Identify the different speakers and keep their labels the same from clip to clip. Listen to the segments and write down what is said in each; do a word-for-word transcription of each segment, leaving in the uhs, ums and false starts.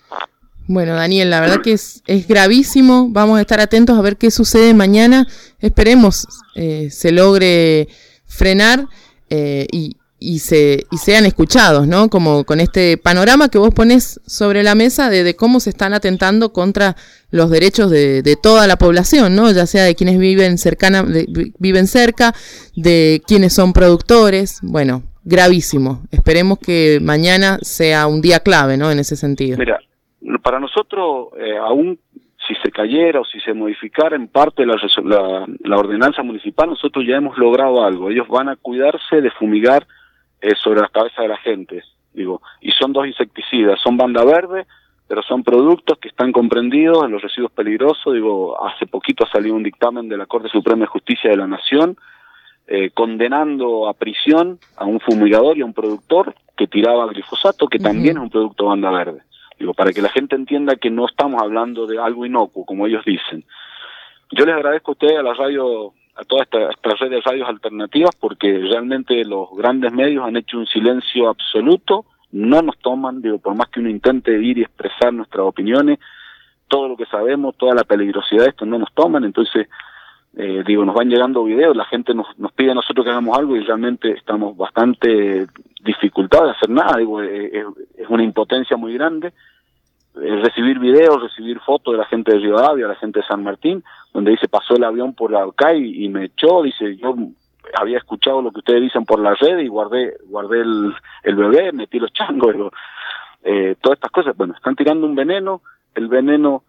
Speaker 1: Bueno, Daniel, la verdad que es, es gravísimo. Vamos a estar atentos a ver qué sucede mañana. Esperemos eh, se logre frenar eh, y, y, se, y sean escuchados, ¿no? Como con este panorama que vos ponés sobre la mesa de, de cómo se están atentando contra los derechos de, de toda la población, ¿no? Ya sea de quienes viven cercana, de, viven cerca, de quienes son productores. Bueno, gravísimo. Esperemos que mañana sea un día clave, ¿no? En ese sentido.
Speaker 2: Mira, para nosotros, eh, aún si se cayera o si se modificara en parte la, la, la ordenanza municipal, nosotros ya hemos logrado algo. Ellos van a cuidarse de fumigar eh, sobre las cabezas de la gente, digo, y son dos insecticidas, son banda verde, pero son productos que están comprendidos en los residuos peligrosos. Digo, hace poquito ha salido un dictamen de la Corte Suprema de Justicia de la Nación eh, condenando a prisión a un fumigador y a un productor que tiraba glifosato, que uh-huh. también es un producto banda verde. Digo, para que la gente entienda que no estamos hablando de algo inocuo, como ellos dicen. Yo les agradezco a ustedes, a la radio, a toda esta, esta red de radios alternativas, porque realmente los grandes medios han hecho un silencio absoluto, no nos toman, digo, por más que uno intente ir y expresar nuestras opiniones, todo lo que sabemos, toda la peligrosidad de esto no nos toman. Entonces, eh, digo, nos van llegando videos, la gente nos, nos pide a nosotros que hagamos algo y realmente estamos bastante dificultados de hacer nada. Digo, es, es una impotencia muy grande. Recibir videos, recibir fotos de la gente de Rivadavia, de la gente de San Martín, donde dice pasó el avión por acá y, y me echó, dice yo había escuchado lo que ustedes dicen por la red y guardé guardé el, el bebé, metí los changos, digo, eh, todas estas cosas. Bueno, están tirando un veneno, el veneno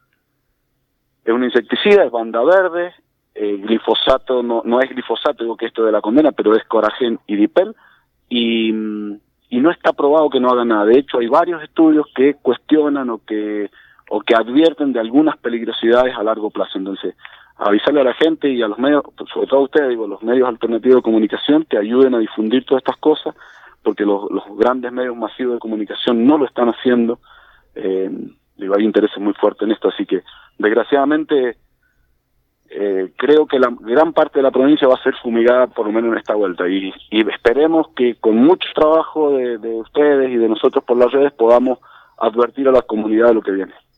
Speaker 2: es un insecticida, es banda verde, eh, glifosato, no, no es glifosato, digo que esto de la condena, pero es Coragen y Dipel, y... y no está probado que no haga nada. De hecho, hay varios estudios que cuestionan o que o que advierten de algunas peligrosidades a largo plazo. Entonces, avisarle a la gente y a los medios, sobre todo a ustedes, digo, los medios alternativos de comunicación, que ayuden a difundir todas estas cosas, porque los, los grandes medios masivos de comunicación no lo están haciendo. Eh, digo, hay intereses muy fuertes en esto, así que, desgraciadamente, Eh, creo que la gran parte de la provincia va a ser fumigada por lo menos en esta vuelta y, y esperemos que con mucho trabajo de, de ustedes y de nosotros por las redes podamos advertir a la comunidad de lo que viene.